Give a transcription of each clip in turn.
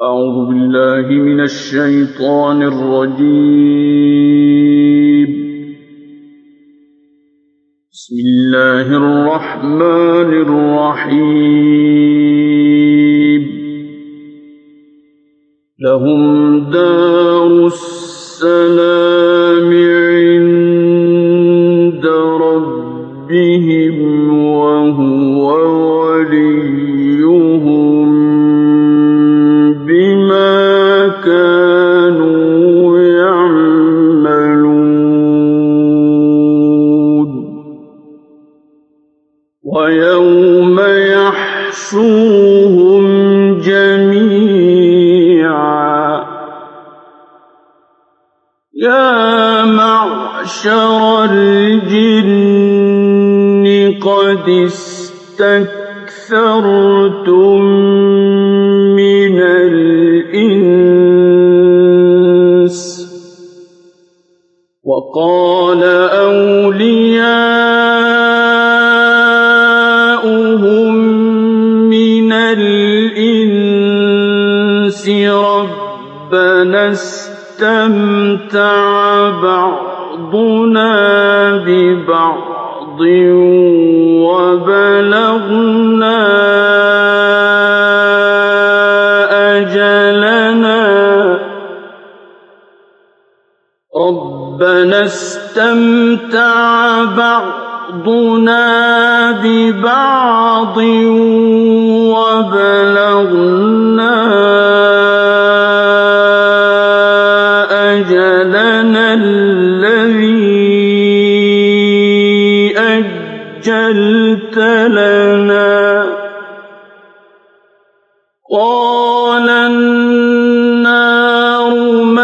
أعوذ بالله من الشيطان الرجيم. بسم الله الرحمن الرحيم. لهم دار السلام عند ربهم وهو وليهم بما كانوا يعملون. ويوم يحشرهم جميعا يا معشر الجن قد استكثرتم من الإنس. وقال أولياؤهم من الإنس ربنا استمتع بعضنا ببعض وبلغنا أجلنا ربنا استمتع بعضنا ببعض وبلغنا أجلنا الذي أجلت لنا. قال النار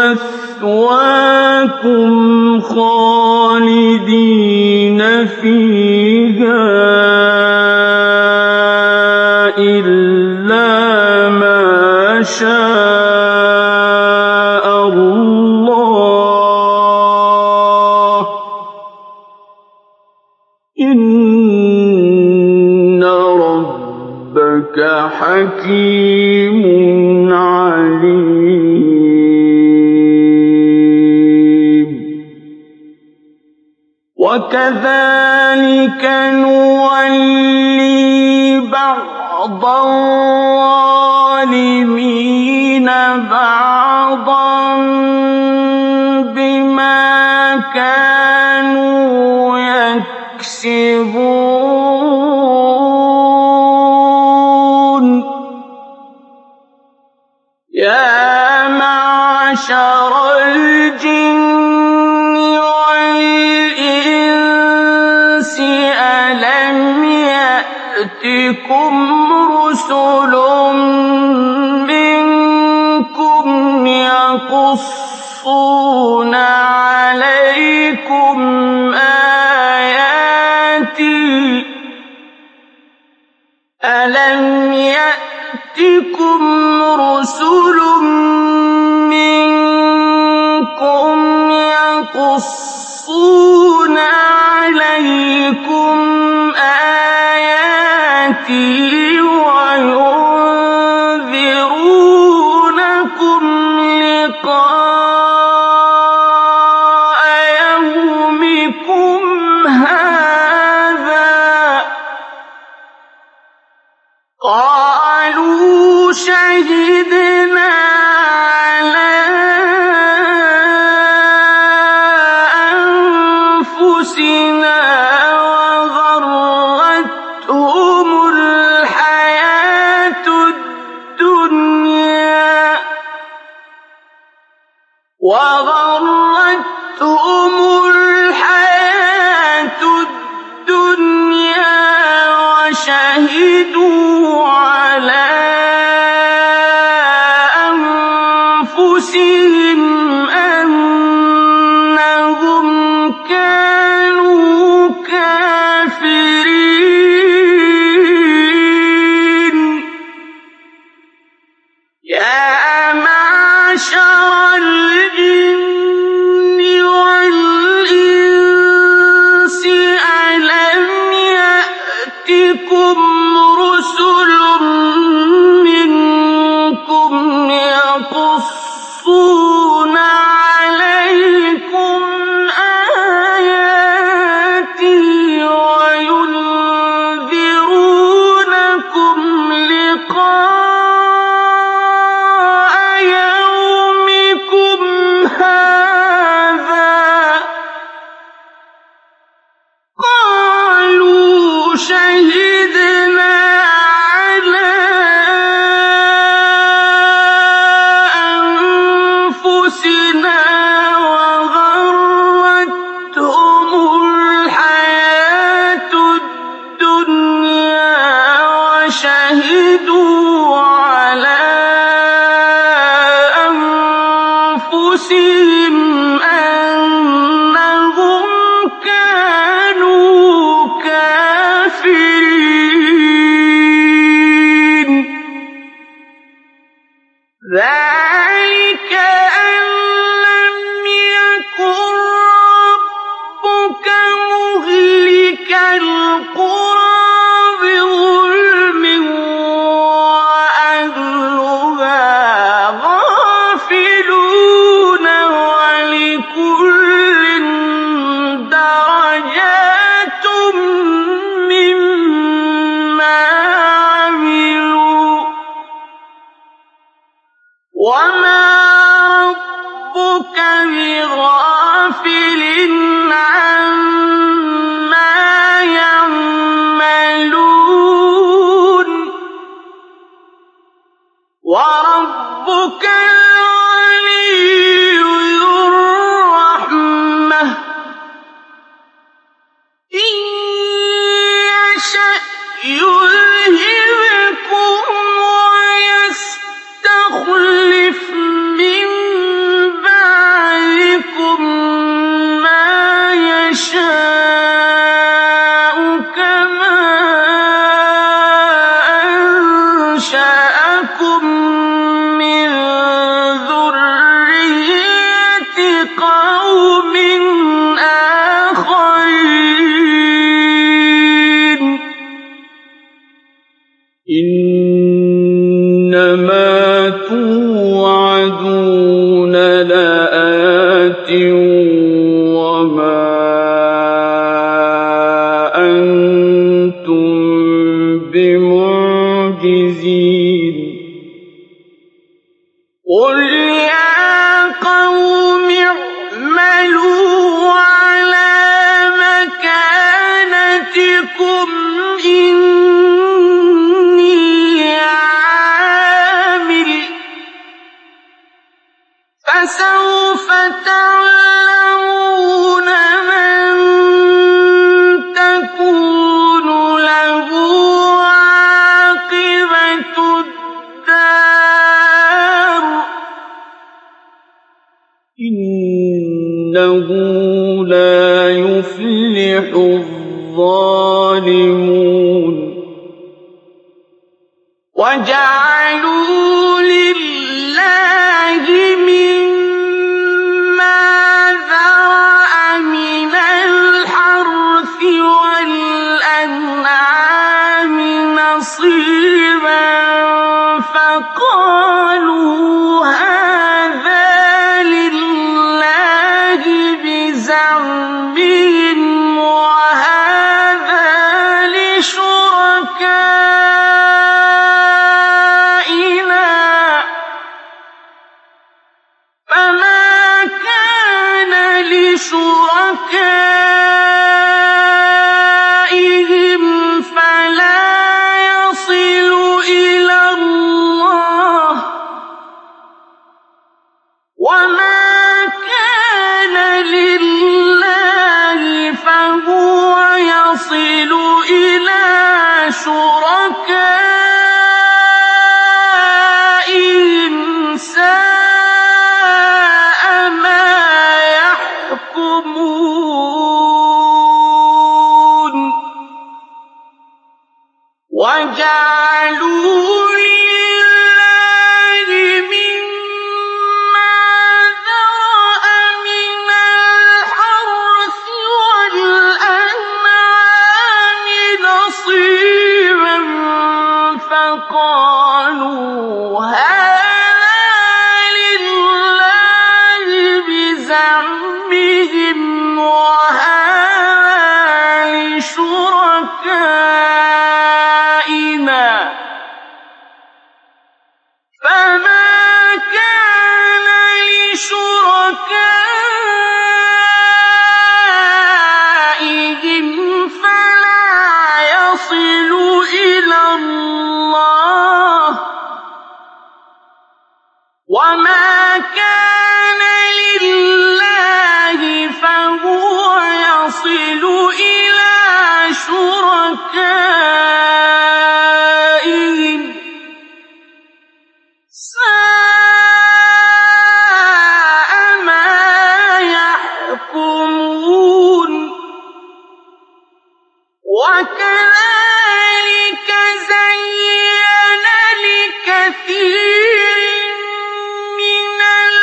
مثواكم خالدين فيها إلا ما شاء الله إن ربك حكيم عليم. وكذلك نولي بعض الظالمين بعضا بما كانوا يكسبون. يا معشر الجن والإنس ألم يأتكم رسل منكم يقصون عليكم آياتي ألم يأتكم رسل منكم يقصون عليكم آياتي وينذرونكم لقاء يومكم هذا قالوا شهدنا على أنفسنا وغرتهم الحياة الدنيا وشهدوا على أنفسهم أنهم كانوا كافرين. يا معشر الجن والإنس ألم يأتكم رسل منكم يقصون عليكم آياتي وينذرونكم لقاء يومكم هذا قالوا شهدنا على أنفسنا وغرتهم الحياة الدنيا وشهدوا على أنفسهم أنهم كانوا كافرين ذلك أن لم يكن ربك مهلك القرى بظلم وأهلها غافلون ولكل درجات مما عملوا وما ربك بغافل عما يعملون وربك الغني ذو الرحمة إن يشأ يذهبكم ويستخلف من بعدكم ما يشاء كما أنشأكم من ذرية قوم آخرين إنما توعدون لآت وما أنتم بمعجزين قل يا قوم اعملوا على مكانتكم إني عامل فسوف تعلمون من تكون له عاقبة الدار إنه لا يفلح الظالمون وجعلوا لله مما ذرأ من الحرث والأنعام نصيبا فقالوا هذا لله بزعمهم وهذا لشركائنا فما كان لشركائهم فلا يصل إلى الله وما كان لله فهو يصل إلى شركائهم ساء ما يحكمون وجعلوا لله مما ذرأ من الحرث والأنعام نصيبا فقالوا هذا وما كان لله فهو يصل إلى شركائهم ساء ما يحكمون وكذلك زين لكثير من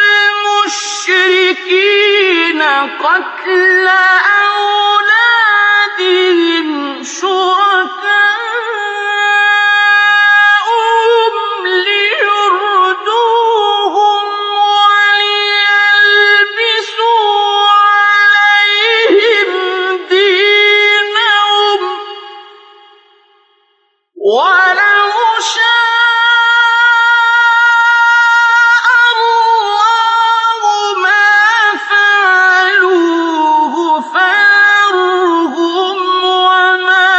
المشركين قتل أولادهم شركاؤهم ليردوهم وليلبسوا عليهم دينهم ولو شاء الله ما فعلوه فذرهم وما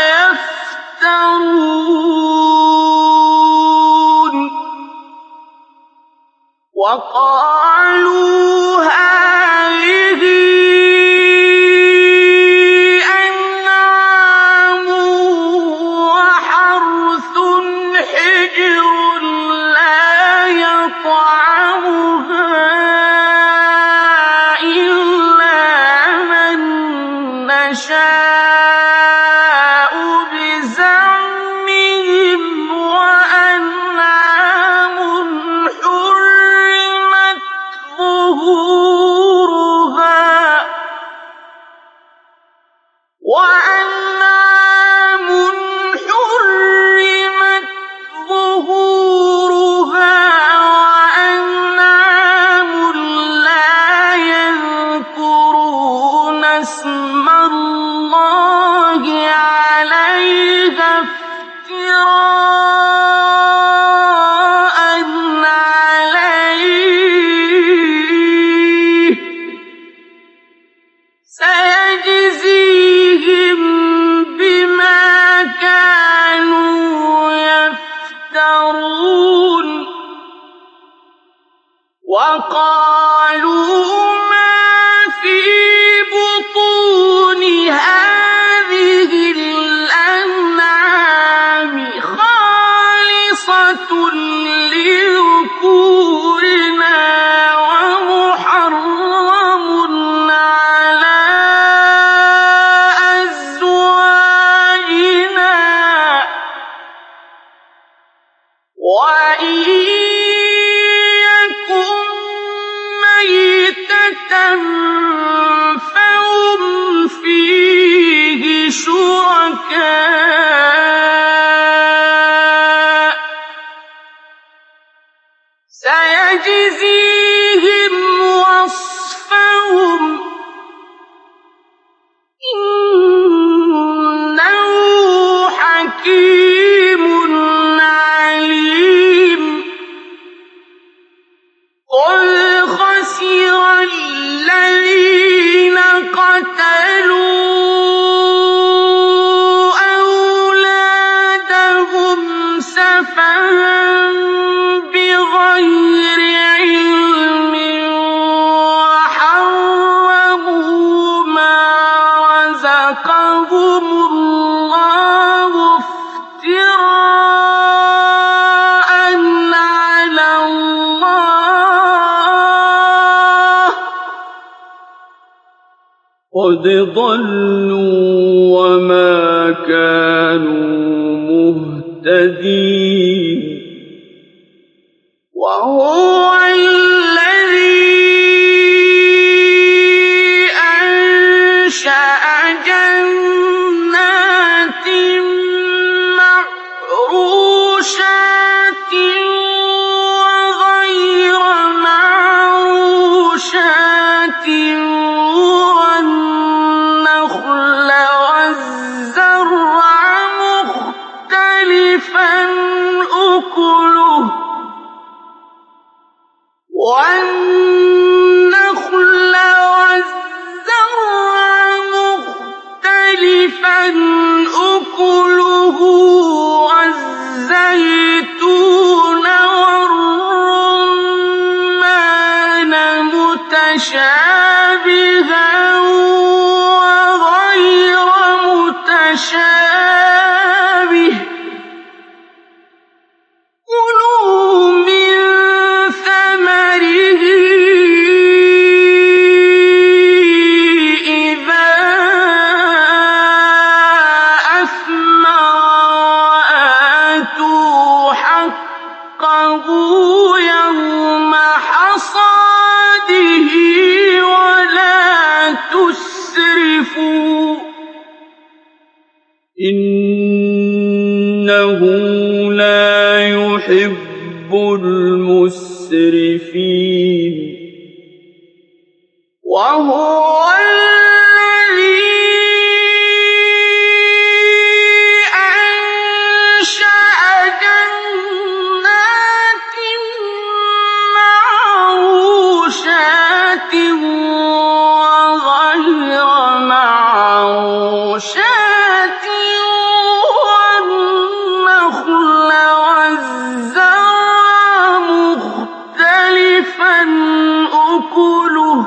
يفترون وقالوا هذه أنعام وحرث حجر لا يطعمها إلا من نشاء بزعمهم وأنعام حرمت ظهورها وأنعام لا يذكرون اسم الله عليها افتراء عليه سيجزيهم بما كانوا يفترون وقالوا ما في بطون هذه الأنعام خالصة لذكورنا ومحرم على أزواجنا وإن يكن ميتة فهم فيه شركاء سيجزيهم وصفهم إنه حكيم عليم قد خسر الذين قتلوا أولادهم سفها بغير علم وحرموا ما رزقهم الله افتراء على الله قد ضلوا وما كانوا مهتدين وهو الذي أنشأ جنات معروشات وغير معروشات والنخل والزرع مختلفا أكله والنخل والزرع مختلفا أكله والزيتون والرمان متشابها وغير متشابه كلوا من ثمره إذا أثمر وآتوا حقه يوم حصاده ولا تسرفوا إنه لا يحب المسرفين وهو الذي أنشأ جنات معروشات وغير معروشات والنخل والزرع مختلفا أكله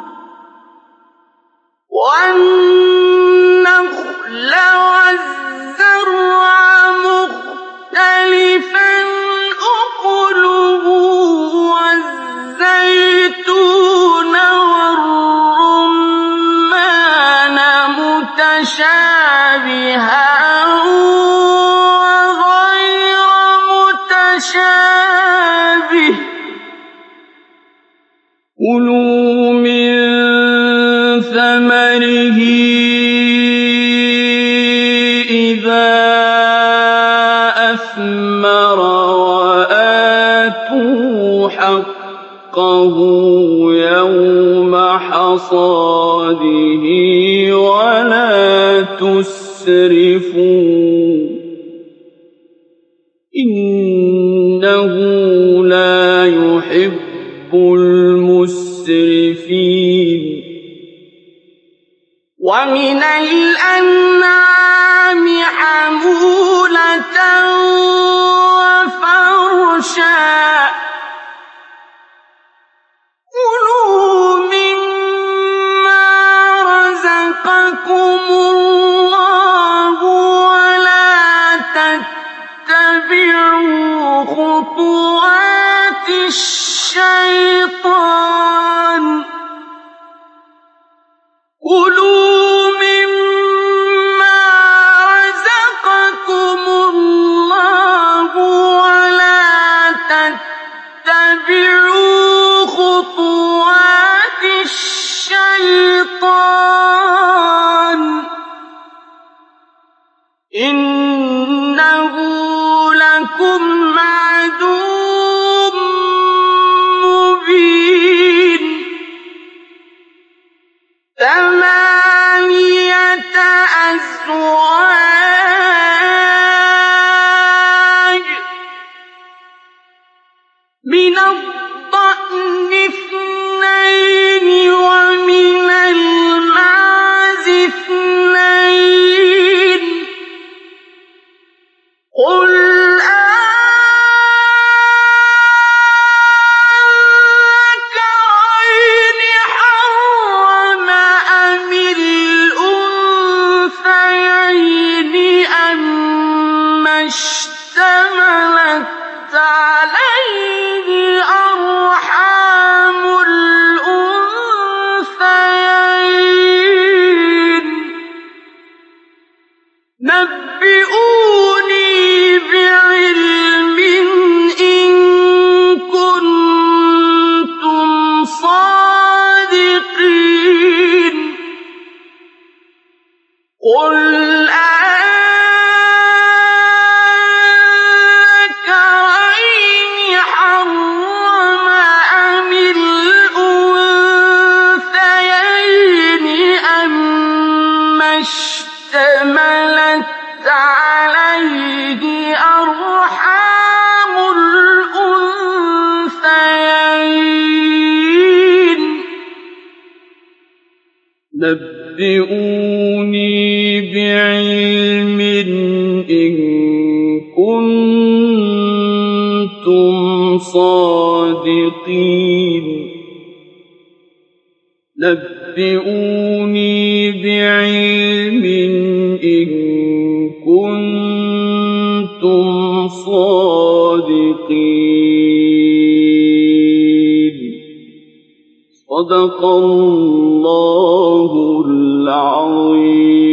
والزيتون والرمان متشابها وغير متشابه كلوا من ثمره إذا أثمر وآتوا حقه يوم حصاده ولا تسرفوا إنه لا يحب المسرفين ومن الأنعام حمولة وفرشا كلوا مما رزقكم الله ولا تتبعوا خطوات الشيطان كلوا مما رزقكم الله ولا تتبعوا خطوات الشيطان إنه لكم عدو مبين ثمانية أزواج من الضأن اثنين ومن المعز اثنين قل أذكرين حرم أم الأنثيين أما اشتملت عليه أرحام الأنثيين نبئوني بعلم إن كنتم صادقين قل أذكرين حرم أم الأنثيين أما اشتملت عليه أرحام الأنثيين نبئوني بعلم إن كنتم صادقين نبئوني بعلم إن كنتم صادقين. صدق الله العظيم.